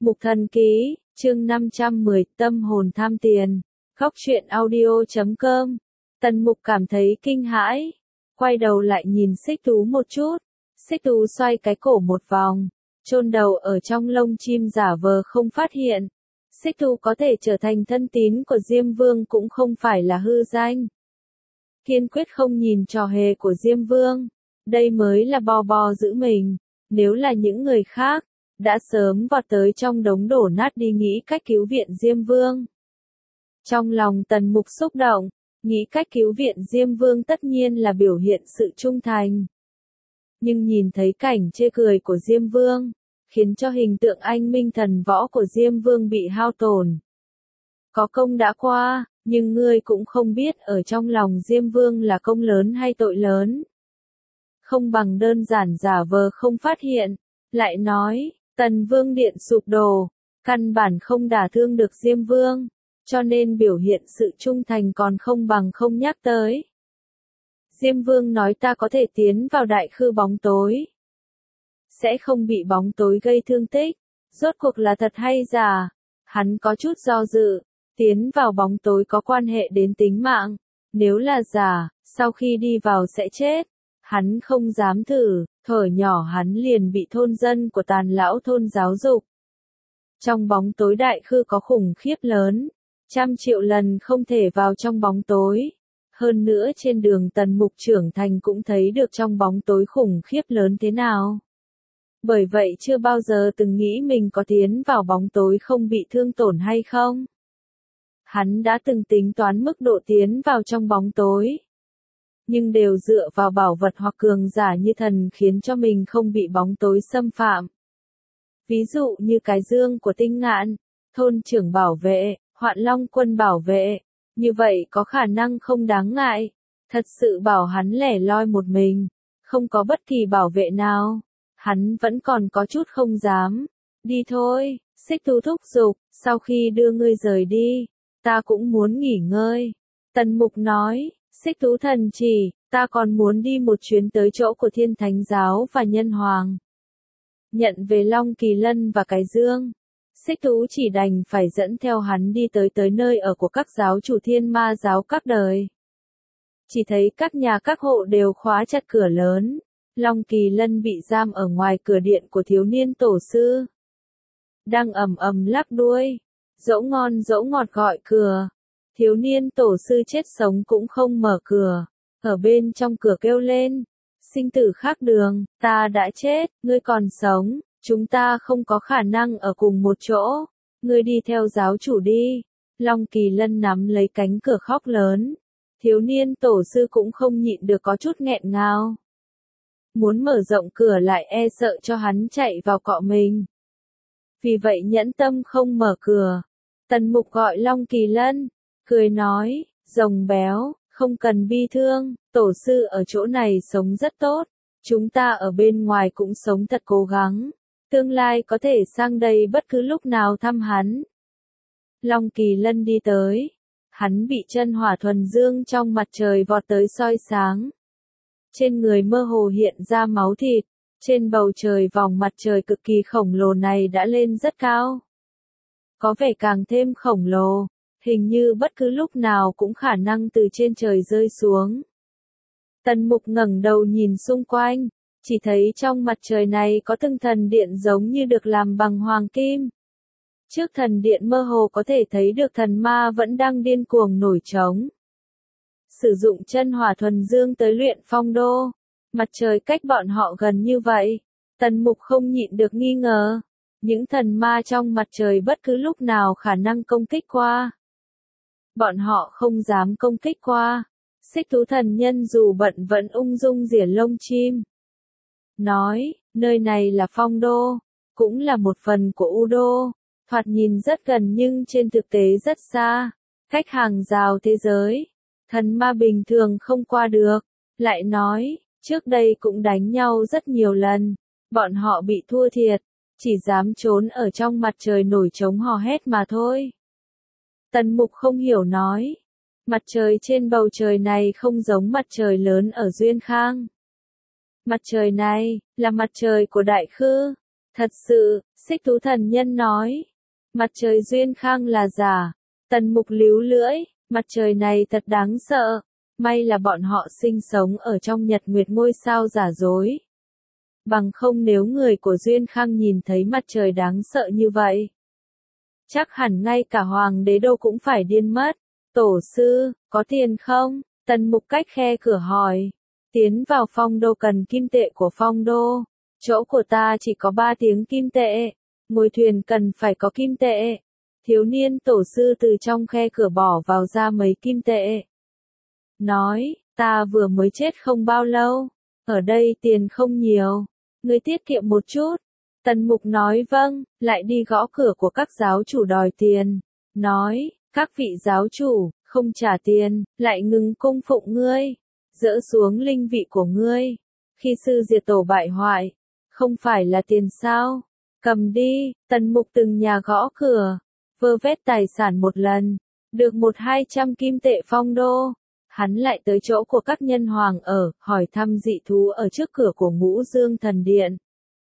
Mục Thần Ký, chương 510, tâm hồn tham tiền. Góc truyện audio.com. Tần Mục cảm thấy kinh hãi, quay đầu lại nhìn Xích Tú một chút. Xích Tú xoay cái cổ một vòng, chôn đầu ở trong lông chim giả vờ không phát hiện. Xích Tú có thể trở thành thân tín của Diêm Vương cũng không phải là hư danh. Kiên quyết không nhìn trò hề của Diêm Vương, đây mới là bo giữ mình. Nếu là những người khác, đã sớm vọt tới trong đống đổ nát đi nghĩ cách cứu viện Diêm Vương. Trong lòng Tần Mục xúc động, nghĩ cách cứu viện Diêm Vương tất nhiên là biểu hiện sự trung thành. Nhưng nhìn thấy cảnh chê cười của Diêm Vương, khiến cho hình tượng anh minh thần võ của Diêm Vương bị hao tổn. Có công đã qua, nhưng ngươi cũng không biết ở trong lòng Diêm Vương là công lớn hay tội lớn. Không bằng đơn giản giả vờ không phát hiện, lại nói, Tần Vương điện sụp đổ, căn bản không đả thương được Diêm Vương, cho nên biểu hiện sự trung thành còn không bằng không nhắc tới. Diêm Vương nói ta có thể tiến vào đại khư bóng tối, sẽ không bị bóng tối gây thương tích, rốt cuộc là thật hay giả? Hắn có chút do dự, tiến vào bóng tối có quan hệ đến tính mạng, nếu là giả, sau khi đi vào sẽ chết. Hắn không dám thử, thuở nhỏ hắn liền bị thôn dân của Tàn lão thôn giáo dục. Trong bóng tối đại khư có khủng khiếp lớn, 100 triệu lần không thể vào trong bóng tối. Hơn nữa trên đường Tần Mục trưởng thành cũng thấy được trong bóng tối khủng khiếp lớn thế nào. Bởi vậy chưa bao giờ từng nghĩ mình có tiến vào bóng tối không bị thương tổn hay không. Hắn đã từng tính toán mức độ tiến vào trong bóng tối, nhưng đều dựa vào bảo vật hoặc cường giả như thần khiến cho mình không bị bóng tối xâm phạm. Ví dụ như cái dương của Tinh Ngạn, thôn trưởng bảo vệ, Hoạn Long quân bảo vệ, như vậy có khả năng không đáng ngại. Thật sự bảo hắn lẻ loi một mình, không có bất kỳ bảo vệ nào, hắn vẫn còn có chút không dám. Đi thôi, Xích Tú thúc giục, sau khi đưa ngươi rời đi, ta cũng muốn nghỉ ngơi. Tần Mục nói, Xích Tú thần chỉ, ta còn muốn đi một chuyến tới chỗ của Thiên Thánh giáo và Nhân Hoàng. Nhận về Long Kỳ Lân và cái dương. Xích Tú chỉ đành phải dẫn theo hắn đi tới nơi ở của các giáo chủ Thiên Ma giáo các đời. Chỉ thấy các nhà các hộ đều khóa chặt cửa lớn. Long Kỳ Lân bị giam ở ngoài cửa điện của thiếu niên tổ sư. Đang ầm lắc đuôi, dẫu ngon dẫu ngọt gọi cửa. Thiếu niên tổ sư chết sống cũng không mở cửa, ở bên trong cửa kêu lên, sinh tử khác đường, ta đã chết, ngươi còn sống, chúng ta không có khả năng ở cùng một chỗ, ngươi đi theo giáo chủ đi. Long Kỳ Lân nắm lấy cánh cửa khóc lớn, thiếu niên tổ sư cũng không nhịn được có chút nghẹn ngào. Muốn mở rộng cửa lại e sợ cho hắn chạy vào cọ mình. Vì vậy nhẫn tâm không mở cửa. Tần Mục gọi Long Kỳ Lân, cười nói, rồng béo, không cần bi thương, tổ sư ở chỗ này sống rất tốt, chúng ta ở bên ngoài cũng sống thật cố gắng, tương lai có thể sang đây bất cứ lúc nào thăm hắn. Long Kỳ Lân đi tới, hắn bị chân hỏa thuần dương trong mặt trời vọt tới soi sáng. Trên người mơ hồ hiện ra máu thịt, trên bầu trời vòng mặt trời cực kỳ khổng lồ này đã lên rất cao. Có vẻ càng thêm khổng lồ, hình như bất cứ lúc nào cũng khả năng từ trên trời rơi xuống. Tần Mục ngẩng đầu nhìn xung quanh, chỉ thấy trong mặt trời này có từng thần điện giống như được làm bằng hoàng kim. Trước thần điện mơ hồ có thể thấy được thần ma vẫn đang điên cuồng nổi trống. Sử dụng chân hỏa thuần dương tới luyện phong đô, mặt trời cách bọn họ gần như vậy. Tần Mục không nhịn được nghi ngờ, những thần ma trong mặt trời bất cứ lúc nào khả năng công kích qua. Bọn họ không dám công kích qua. Xích Tú thần nhân dù bận vẫn ung dung rỉa lông chim. Nói, nơi này là phong đô, cũng là một phần của U đô, thoạt nhìn rất gần nhưng trên thực tế rất xa, cách hàng rào thế giới. Thần ma bình thường không qua được. Lại nói, trước đây cũng đánh nhau rất nhiều lần, bọn họ bị thua thiệt, chỉ dám trốn ở trong mặt trời nổi trống hò hét mà thôi. Tần Mục không hiểu nói, mặt trời trên bầu trời này không giống mặt trời lớn ở Duyên Khang. Mặt trời này, là mặt trời của Đại Khư. Thật sự, Xích Thú Thần Nhân nói. Mặt trời Duyên Khang là giả. Tần Mục líu lưỡi, mặt trời này thật đáng sợ. May là bọn họ sinh sống ở trong nhật nguyệt ngôi sao giả dối. Bằng không nếu người của Duyên Khang nhìn thấy mặt trời đáng sợ như vậy, chắc hẳn ngay cả hoàng đế đô cũng phải điên mất. Tổ sư, có tiền không? Tần Mục cách khe cửa hỏi. Tiến vào phong đô cần kim tệ của phong đô. Chỗ của ta chỉ có 3 tiếng kim tệ. Ngồi thuyền cần phải có kim tệ. Thiếu niên tổ sư từ trong khe cửa bỏ vào ra mấy kim tệ. Nói, ta vừa mới chết không bao lâu. Ở đây tiền không nhiều. Ngươi tiết kiệm một chút. Tần Mục nói vâng, lại đi gõ cửa của các giáo chủ đòi tiền. Nói, các vị giáo chủ, không trả tiền, lại ngừng cung phụng ngươi. Dỡ xuống linh vị của ngươi. Khi sư diệt tổ bại hoại, không phải là tiền sao? Cầm đi. Tần Mục từng nhà gõ cửa, vơ vét tài sản một lần, được 100-200 kim tệ phong đô. Hắn lại tới chỗ của các nhân hoàng ở, hỏi thăm dị thú ở trước cửa của Ngũ Dương Thần Điện.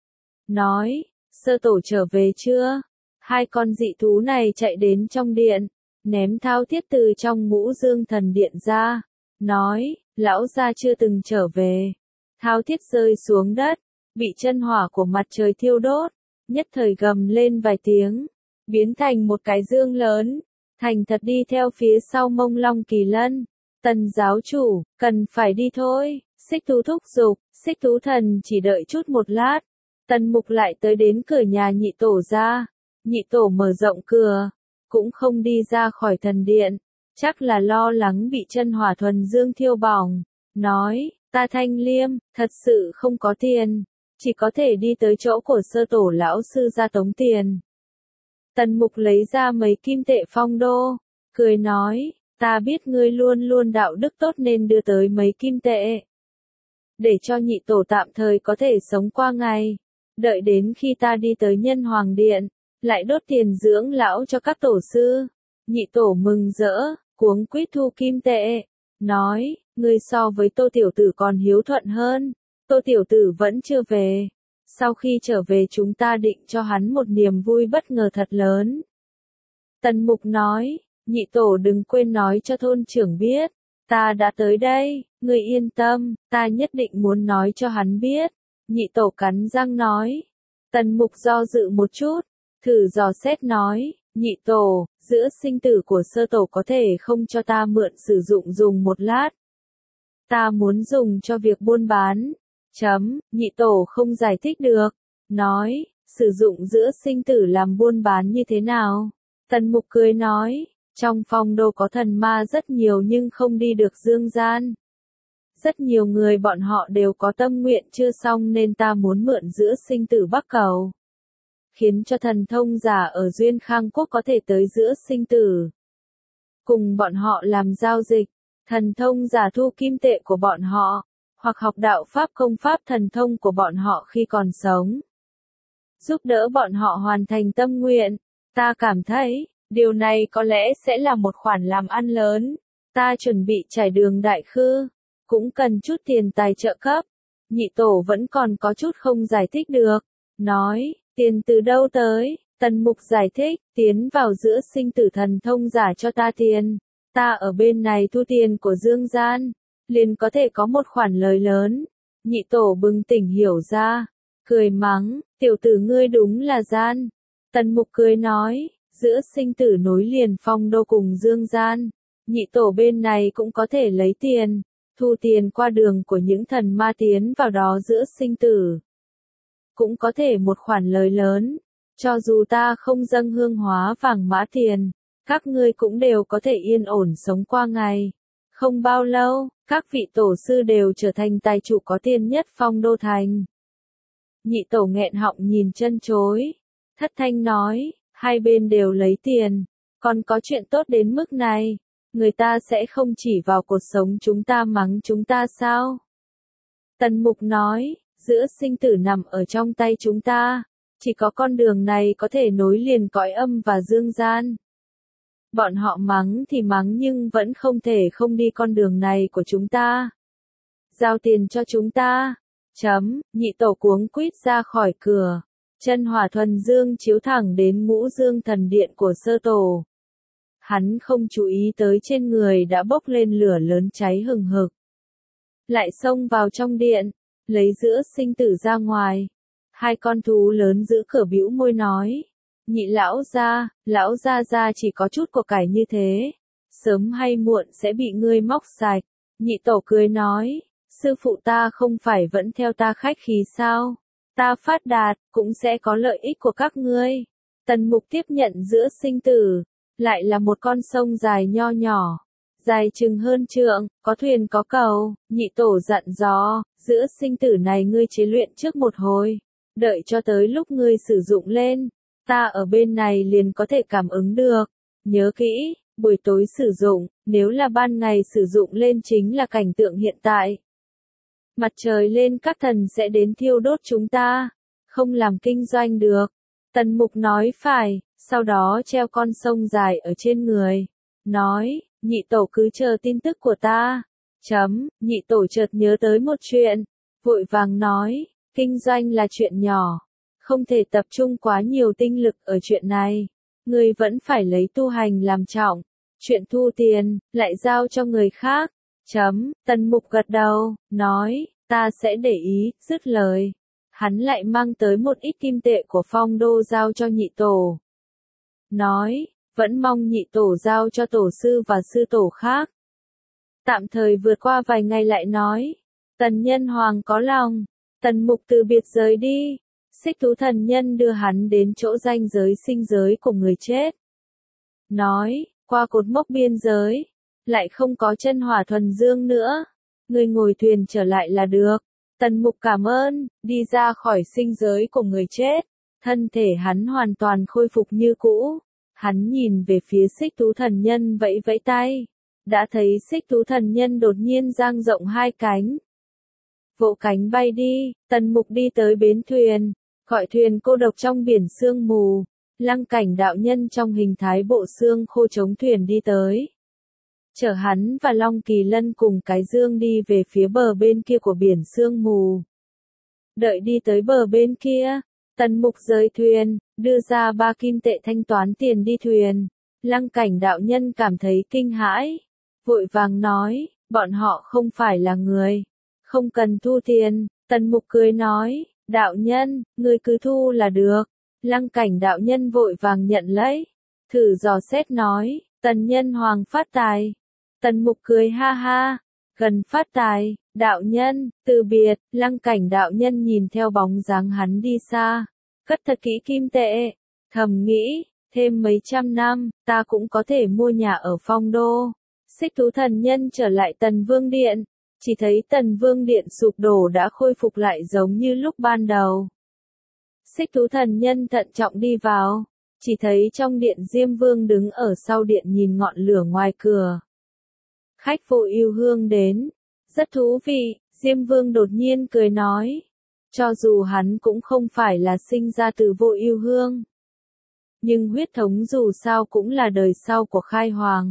Nói, sơ tổ trở về chưa? 2 con dị thú này chạy đến trong điện, ném thao thiết từ trong Ngũ Dương Thần Điện ra. Nói, lão gia chưa từng trở về. Thao thiết rơi xuống đất, bị chân hỏa của mặt trời thiêu đốt, nhất thời gầm lên vài tiếng, biến thành một cái dương lớn, thành thật đi theo phía sau Mông Long Kỳ Lân. Tần giáo chủ, cần phải đi thôi. Xích Thú thúc giục. Xích Thú Thần chỉ đợi chút một lát. Tần Mục lại tới đến cửa nhà nhị tổ ra. Nhị tổ mở rộng cửa, cũng không đi ra khỏi thần điện, chắc là lo lắng bị chân hỏa thuần dương thiêu bỏng. Nói, ta Thanh Liêm, thật sự không có tiền, chỉ có thể đi tới chỗ của sơ tổ lão sư ra tống tiền. Tần Mục lấy ra mấy kim tệ phong đô, cười nói, ta biết ngươi luôn luôn đạo đức tốt nên đưa tới mấy kim tệ. Để cho nhị tổ tạm thời có thể sống qua ngày. Đợi đến khi ta đi tới nhân hoàng điện, lại đốt tiền dưỡng lão cho các tổ sư. Nhị tổ mừng rỡ, cuống quýt thu kim tệ. Nói, ngươi so với Tô tiểu tử còn hiếu thuận hơn. Tô tiểu tử vẫn chưa về. Sau khi trở về chúng ta định cho hắn một niềm vui bất ngờ thật lớn. Tần Mục nói, nhị tổ đừng quên nói cho thôn trưởng biết. Ta đã tới đây, ngươi yên tâm, ta nhất định muốn nói cho hắn biết. Nhị tổ cắn răng nói. Tần Mục do dự một chút, thử dò xét nói, nhị tổ, giữa sinh tử của sơ tổ có thể không cho ta mượn sử dụng dùng một lát. Ta muốn dùng cho việc buôn bán. Nhị tổ không giải thích được. Nói, sử dụng giữa sinh tử làm buôn bán như thế nào? Tần Mục cười nói, trong phong đô có thần ma rất nhiều nhưng không đi được dương gian. Rất nhiều người bọn họ đều có tâm nguyện chưa xong nên ta muốn mượn giữa sinh tử Bắc Cầu. Khiến cho thần thông giả ở Duyên Khang Quốc có thể tới giữa sinh tử. Cùng bọn họ làm giao dịch, thần thông giả thu kim tệ của bọn họ, hoặc học đạo pháp công pháp thần thông của bọn họ khi còn sống. Giúp đỡ bọn họ hoàn thành tâm nguyện, ta cảm thấy, điều này có lẽ sẽ là một khoản làm ăn lớn. Ta chuẩn bị trải đường đại khư, cũng cần chút tiền tài trợ cấp. Nhị tổ vẫn còn có chút không giải thích được. Nói, tiền từ đâu tới? Tần Mục giải thích, tiến vào giữa sinh tử thần thông giả cho ta tiền. Ta ở bên này thu tiền của dương gian, liền có thể có một khoản lời lớn. Nhị tổ bừng tỉnh hiểu ra, cười mắng, tiểu tử ngươi đúng là gian. Tần Mục cười nói, giữa sinh tử nối liền phong đô cùng dương gian. Nhị tổ bên này cũng có thể lấy tiền, thu tiền qua đường của những thần ma tiến vào đó giữa sinh tử. Cũng có thể một khoản lời lớn, cho dù ta không dâng hương hóa vàng mã tiền, các ngươi cũng đều có thể yên ổn sống qua ngày. Không bao lâu, các vị tổ sư đều trở thành tài chủ có tiền nhất phong đô thành. Nhị tổ nghẹn họng nhìn chân chối, thất thanh nói, hai bên đều lấy tiền, còn có chuyện tốt đến mức này, người ta sẽ không chỉ vào cuộc sống chúng ta mắng chúng ta sao? Tần Mục nói, giữa sinh tử nằm ở trong tay chúng ta, chỉ có con đường này có thể nối liền cõi âm và dương gian. Bọn họ mắng thì mắng nhưng vẫn không thể không đi con đường này của chúng ta. Giao tiền cho chúng ta. Nhị tổ cuống quýt ra khỏi cửa. Chân hỏa thuần dương chiếu thẳng đến ngũ dương thần điện của sơ tổ. Hắn không chú ý tới trên người đã bốc lên lửa lớn cháy hừng hực. Lại xông vào trong điện, lấy giữa sinh tử ra ngoài. Hai con thú lớn giữ cửa bĩu môi nói. Nhị lão gia chỉ có chút của cải như thế. Sớm hay muộn sẽ bị ngươi móc sạch. Nhị tổ cười nói. Sư phụ ta không phải vẫn theo ta khách khí sao? Ta phát đạt, cũng sẽ có lợi ích của các ngươi. Tần Mục tiếp nhận giữa sinh tử. Lại là một con sông dài nho nhỏ. Dài chừng hơn trượng, có thuyền có cầu. Nhị tổ dặn dò, giữa sinh tử này ngươi chế luyện trước một hồi. Đợi cho tới lúc ngươi sử dụng lên. Ta ở bên này liền có thể cảm ứng được. Nhớ kỹ, buổi tối sử dụng, nếu là ban ngày sử dụng lên chính là cảnh tượng hiện tại. Mặt trời lên các thần sẽ đến thiêu đốt chúng ta. Không làm kinh doanh được. Tần Mục nói phải, sau đó treo con sông dài ở trên người. Nói, nhị tổ cứ chờ tin tức của ta. Nhị tổ chợt nhớ tới một chuyện. Vội vàng nói, kinh doanh là chuyện nhỏ. Không thể tập trung quá nhiều tinh lực ở chuyện này. Ngươi vẫn phải lấy tu hành làm trọng. Chuyện thu tiền, lại giao cho người khác. Tần Mục gật đầu, nói, ta sẽ để ý, dứt lời. Hắn lại mang tới một ít kim tệ của phong đô giao cho nhị tổ. Nói, vẫn mong nhị tổ giao cho tổ sư và sư tổ khác. Tạm thời vượt qua vài ngày lại nói. Tần Nhân Hoàng có lòng. Tần Mục từ biệt rời đi. Xích Thú Thần Nhân đưa hắn đến chỗ ranh giới sinh giới của người chết. Nói, qua cột mốc biên giới. Lại không có chân hỏa thuần dương nữa. Người ngồi thuyền trở lại là được. Tần Mục cảm ơn, đi ra khỏi sinh giới của người chết. Thân thể hắn hoàn toàn khôi phục như cũ. Hắn nhìn về phía Xích Thú Thần Nhân vẫy vẫy tay. Đã thấy Xích Thú Thần Nhân đột nhiên dang rộng hai cánh. Vỗ cánh bay đi, Tần Mục đi tới bến thuyền. Gọi thuyền cô độc trong biển sương mù. Lăng Cảnh đạo nhân trong hình thái bộ xương khô chống thuyền đi tới. Chở hắn và Long Kỳ Lân cùng cái dương đi về phía bờ bên kia của biển sương mù. Đợi đi tới bờ bên kia, Tần Mục rời thuyền, đưa ra 3 kim tệ thanh toán tiền đi thuyền. Lăng Cảnh đạo nhân cảm thấy kinh hãi. Vội vàng nói, bọn họ không phải là người. Không cần thu tiền. Tần Mục cười nói, đạo nhân, ngươi cứ thu là được. Lăng Cảnh đạo nhân vội vàng nhận lấy. Thử dò xét nói, Tần Nhân Hoàng phát tài. Tần Mục cười ha ha, gần phát tài, đạo nhân, từ biệt. Lăng Cảnh đạo nhân nhìn theo bóng dáng hắn đi xa, cất thật kỹ kim tệ, thầm nghĩ, thêm mấy trăm năm, ta cũng có thể mua nhà ở Phong Đô. Xích Thú Thần Nhân trở lại Tần Vương Điện, chỉ thấy Tần Vương Điện sụp đổ đã khôi phục lại giống như lúc ban đầu. Xích Thú Thần Nhân thận trọng đi vào, chỉ thấy trong điện Diêm Vương đứng ở sau điện nhìn ngọn lửa ngoài cửa. Khách Vô Ưu Hương đến, rất thú vị. Diêm Vương đột nhiên cười nói, cho dù hắn cũng không phải là sinh ra từ Vô Ưu Hương, nhưng huyết thống dù sao cũng là đời sau của Khai Hoàng.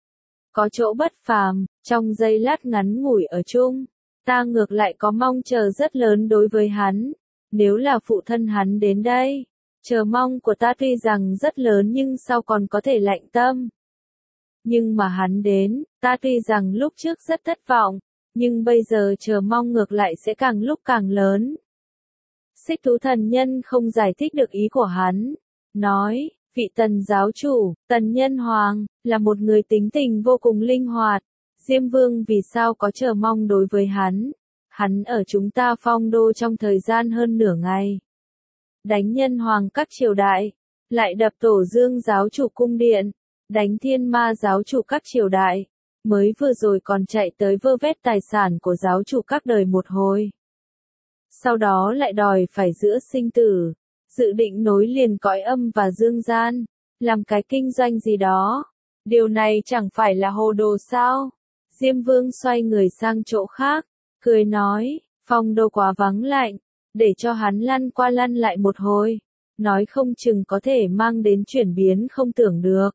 Có chỗ bất phàm, trong giây lát ngắn ngủi ở chung, ta ngược lại có mong chờ rất lớn đối với hắn. Nếu là phụ thân hắn đến đây, chờ mong của ta tuy rằng rất lớn nhưng sau còn có thể lạnh tâm. Nhưng mà hắn đến, ta tuy rằng lúc trước rất thất vọng, nhưng bây giờ chờ mong ngược lại sẽ càng lúc càng lớn. Xích Thú Thần Nhân không giải thích được ý của hắn, nói, vị Tần giáo chủ, Tần Nhân Hoàng, là một người tính tình vô cùng linh hoạt. Diêm Vương vì sao có chờ mong đối với hắn? Hắn ở chúng ta Phong Đô trong thời gian hơn nửa ngày. Đánh Nhân Hoàng các triều đại, lại đập Tổ Dương giáo chủ cung điện, đánh Thiên Ma giáo chủ các triều đại, mới vừa rồi còn chạy tới vơ vét tài sản của giáo chủ các đời một hồi. Sau đó lại đòi phải giữa sinh tử, dự định nối liền cõi âm và dương gian, làm cái kinh doanh gì đó. Điều này chẳng phải là hồ đồ sao? Diêm Vương xoay người sang chỗ khác, cười nói, Phong Đô quá vắng lạnh, để cho hắn lăn qua lăn lại một hồi, nói không chừng có thể mang đến chuyển biến không tưởng được.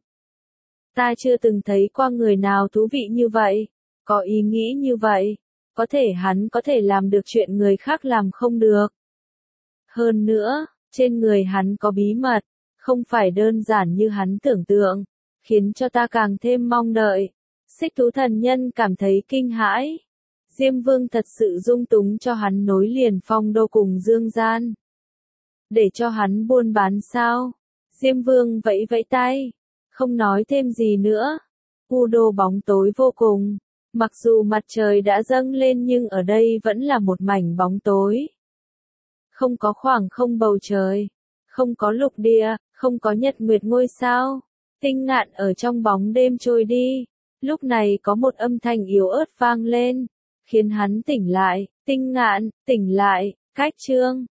Ta chưa từng thấy qua người nào thú vị như vậy, có ý nghĩ như vậy, có thể hắn có thể làm được chuyện người khác làm không được. Hơn nữa, Trên người hắn có bí mật, không phải đơn giản như hắn tưởng tượng, khiến cho ta càng thêm mong đợi. Xích thú thần nhân cảm thấy kinh hãi. Diêm Vương thật sự dung túng cho hắn nối liền Phong Đô cùng Dương Gian. Để cho hắn buôn bán sao? Diêm Vương vẫy vẫy tay, không nói thêm gì nữa. U đô bóng tối vô cùng. Mặc dù mặt trời đã dâng lên nhưng ở đây vẫn là một mảnh bóng tối. Không có khoảng không bầu trời, không có lục địa, không có nhật nguyệt ngôi sao. Tinh Ngạn ở trong bóng đêm trôi đi. Lúc này có một âm thanh yếu ớt vang lên, khiến hắn tỉnh lại. Tinh Ngạn, tỉnh lại, cách chương.